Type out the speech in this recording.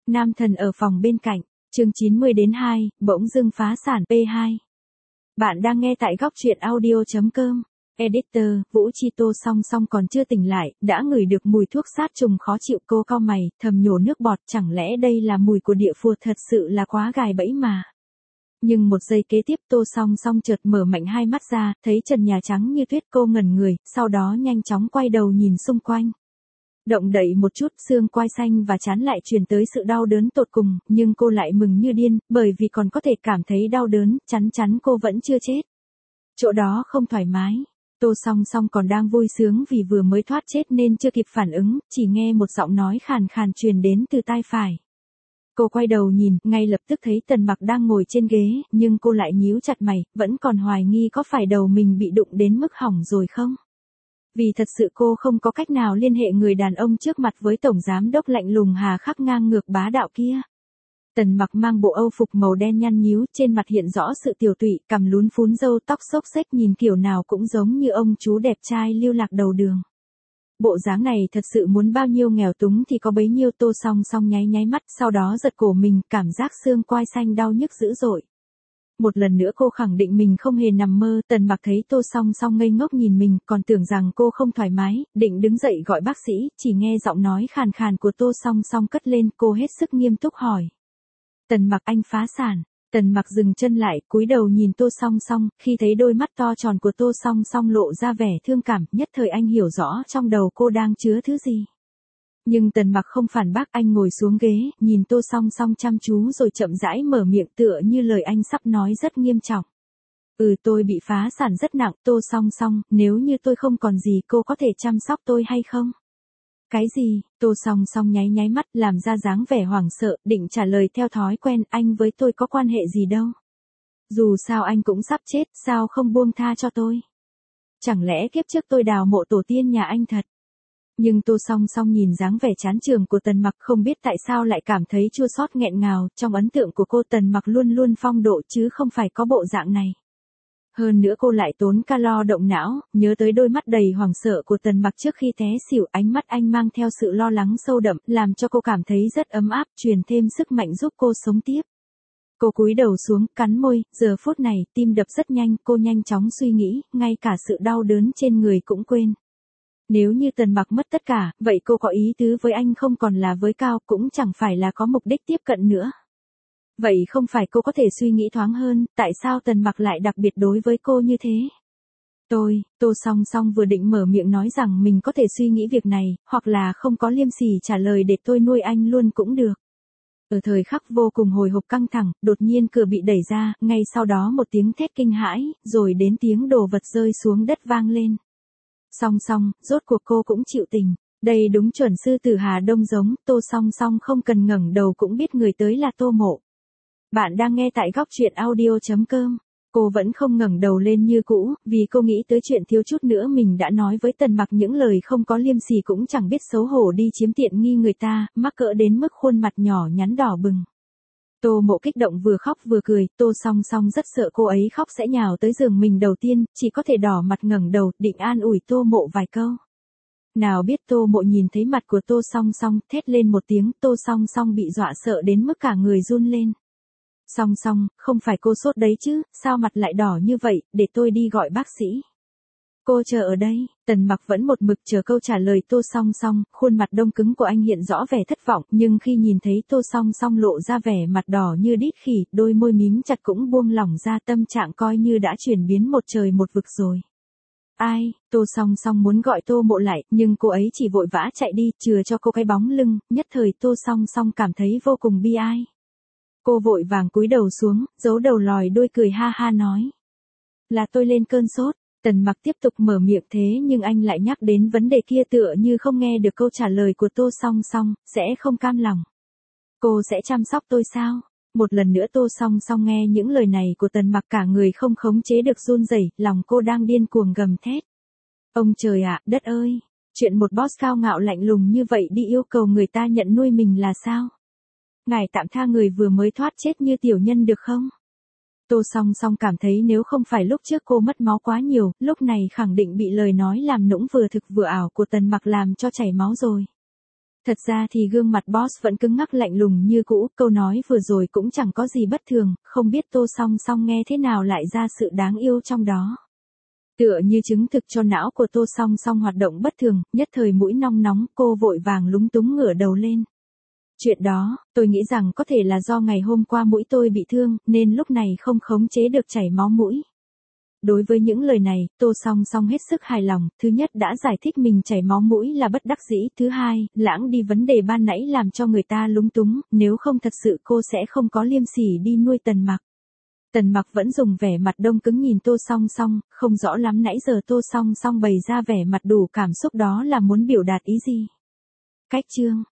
Nam thần ở phòng bên cạnh, chương 90-2, bỗng dưng phá sản P2. Bạn đang nghe tại góc truyện audio.com. Editor, Vũ Chi Tô song song còn chưa tỉnh lại, đã ngửi được mùi thuốc sát trùng khó chịu. Cô cau mày, thầm nhổ nước bọt, chẳng lẽ đây là mùi của địa phù, thật sự là quá gài bẫy mà. Nhưng một giây kế tiếp Tô song song chợt mở mạnh hai mắt ra, thấy trần nhà trắng như tuyết. Cô ngẩn người, sau đó nhanh chóng quay đầu nhìn xung quanh. Động đậy một chút, xương quai xanh và trán lại truyền tới sự đau đớn tột cùng, nhưng cô lại mừng như điên, bởi vì còn có thể cảm thấy đau đớn, chắn cô vẫn chưa chết. Chỗ đó không thoải mái. Tô song song còn đang vui sướng vì vừa mới thoát chết nên chưa kịp phản ứng, chỉ nghe một giọng nói khàn khàn truyền đến từ tai phải. Cô quay đầu nhìn, ngay lập tức thấy Tần Mặc đang ngồi trên ghế, nhưng cô lại nhíu chặt mày, vẫn còn hoài nghi có phải đầu mình bị đụng đến mức hỏng rồi không? Vì thật sự cô không có cách nào liên hệ người đàn ông trước mặt với tổng giám đốc lạnh lùng hà khắc ngang ngược bá đạo kia. Tần Mặc mang bộ âu phục màu đen nhăn nhíu, trên mặt hiện rõ sự tiều tụy, cằm lún phún, râu tóc xốc xếch, nhìn kiểu nào cũng giống như ông chú đẹp trai lưu lạc đầu đường. Bộ dáng này thật sự muốn bao nhiêu nghèo túng thì có bấy nhiêu. Tô song song nháy mắt, sau đó giật cổ mình, cảm giác xương quai xanh đau nhức dữ dội. Một lần nữa cô khẳng định mình không hề nằm mơ. Tần Mặc thấy Tô song song ngây ngốc nhìn mình, còn tưởng rằng cô không thoải mái, định đứng dậy gọi bác sĩ, chỉ nghe giọng nói khàn khàn của Tô song song cất lên. Cô hết sức nghiêm túc hỏi: Tần Mặc, anh phá sản? Tần Mặc dừng chân lại, cúi đầu nhìn Tô song song, khi thấy đôi mắt to tròn của Tô song song lộ ra vẻ thương cảm, nhất thời anh hiểu rõ trong đầu cô đang chứa thứ gì. Nhưng Tần Mặc không phản bác, anh ngồi xuống ghế, nhìn Tô song song chăm chú rồi chậm rãi mở miệng, tựa như lời anh sắp nói rất nghiêm trọng. Tôi bị phá sản rất nặng. Tô song song, nếu như tôi không còn gì, cô có thể chăm sóc tôi hay không? Cái gì? Tô song song nháy mắt, làm ra dáng vẻ hoảng sợ, định trả lời theo thói quen, anh với tôi có quan hệ gì đâu. Dù sao anh cũng sắp chết, sao không buông tha cho tôi? Chẳng lẽ kiếp trước tôi đào mộ tổ tiên nhà anh thật? Nhưng Tô song song nhìn dáng vẻ chán chường của Tần Mặc, không biết tại sao lại cảm thấy chua xót nghẹn ngào. Trong ấn tượng của cô, Tần Mặc luôn luôn phong độ chứ không phải có bộ dạng này. Hơn nữa cô lại tốn calo động não, nhớ tới đôi mắt đầy hoảng sợ của Tần Mặc trước khi té xỉu, ánh mắt anh mang theo sự lo lắng sâu đậm, làm cho cô cảm thấy rất ấm áp, truyền thêm sức mạnh giúp cô sống tiếp. Cô cúi đầu xuống, cắn môi, giờ phút này, tim đập rất nhanh, cô nhanh chóng suy nghĩ, ngay cả sự đau đớn trên người cũng quên. Nếu như Tần Mặc mất tất cả, vậy cô có ý tứ với anh không còn là với Cao, cũng chẳng phải là có mục đích tiếp cận nữa. Vậy không phải cô có thể suy nghĩ thoáng hơn, tại sao Tần Mặc lại đặc biệt đối với cô như thế? Tô song song vừa định mở miệng nói rằng mình có thể suy nghĩ việc này, hoặc là không có liêm sỉ trả lời để tôi nuôi anh luôn cũng được. Ở thời khắc vô cùng hồi hộp căng thẳng, đột nhiên cửa bị đẩy ra, ngay sau đó một tiếng thét kinh hãi, rồi đến tiếng đồ vật rơi xuống đất vang lên. Song song, rốt cuộc cô cũng chịu tình. Đây đúng chuẩn sư tử Hà Đông giống. Tô song song không cần ngẩng đầu cũng biết người tới là Tô Mộ. Bạn đang nghe tại góc truyện audio.com. Cô vẫn không ngẩng đầu lên như cũ, vì cô nghĩ tới chuyện thiếu chút nữa mình đã nói với Tần Mặc những lời không có liêm sỉ, cũng chẳng biết xấu hổ đi chiếm tiện nghi người ta, mắc cỡ đến mức khuôn mặt nhỏ nhắn đỏ bừng. Tô Mộ kích động vừa khóc vừa cười. Tô song song rất sợ cô ấy khóc sẽ nhào tới giường mình đầu tiên, chỉ có thể đỏ mặt ngẩng đầu, định an ủi Tô Mộ vài câu. Nào biết Tô Mộ nhìn thấy mặt của Tô song song, thét lên một tiếng. Tô song song bị dọa sợ đến mức cả người run lên. Song song, không phải cô sốt đấy chứ, sao mặt lại đỏ như vậy, để tôi đi gọi bác sĩ. Cô chờ ở đây. Tần Mặc vẫn một mực chờ câu trả lời Tô song song, khuôn mặt đông cứng của anh hiện rõ vẻ thất vọng, nhưng khi nhìn thấy Tô song song lộ ra vẻ mặt đỏ như đít khỉ, đôi môi mím chặt cũng buông lỏng ra, tâm trạng coi như đã chuyển biến một trời một vực rồi. Ai? Tô song song muốn gọi Tô Mộ lại, nhưng cô ấy chỉ vội vã chạy đi, chừa cho cô cái bóng lưng, nhất thời Tô song song cảm thấy vô cùng bi ai. Cô vội vàng cúi đầu xuống, giấu đầu lòi đuôi cười ha ha nói: Là tôi lên cơn sốt. Tần Mặc tiếp tục mở miệng, thế nhưng anh lại nhắc đến vấn đề kia, tựa như không nghe được câu trả lời của Tô song song, sẽ không cam lòng. Cô sẽ chăm sóc tôi sao? Một lần nữa Tô song song nghe những lời này của Tần Mặc, cả người không khống chế được run rẩy, lòng cô đang điên cuồng gầm thét. Ông trời ạ, đất ơi! Chuyện một boss cao ngạo lạnh lùng như vậy đi yêu cầu người ta nhận nuôi mình là sao? Ngài tạm tha người vừa mới thoát chết như tiểu nhân được không? Tô song song cảm thấy nếu không phải lúc trước cô mất máu quá nhiều, lúc này khẳng định bị lời nói làm nũng vừa thực vừa ảo của Tần Mặc làm cho chảy máu rồi. Thật ra thì gương mặt boss vẫn cứng ngắc lạnh lùng như cũ, câu nói vừa rồi cũng chẳng có gì bất thường, không biết Tô Song Song nghe thế nào lại ra sự đáng yêu trong đó. Tựa như chứng thực cho não của Tô Song Song hoạt động bất thường, nhất thời mũi nong nóng, cô vội vàng lúng túng ngửa đầu lên. Chuyện đó, tôi nghĩ rằng có thể là do ngày hôm qua mũi tôi bị thương, nên lúc này không khống chế được chảy máu mũi. Đối với những lời này, Tô Song Song hết sức hài lòng, thứ nhất đã giải thích mình chảy máu mũi là bất đắc dĩ, thứ hai, lãng đi vấn đề ban nãy làm cho người ta lúng túng, nếu không thật sự cô sẽ không có liêm sỉ đi nuôi Tần Mặc. Tần Mặc vẫn dùng vẻ mặt đông cứng nhìn Tô Song Song, không rõ lắm nãy giờ Tô Song Song bày ra vẻ mặt đủ cảm xúc đó là muốn biểu đạt ý gì. Cách chương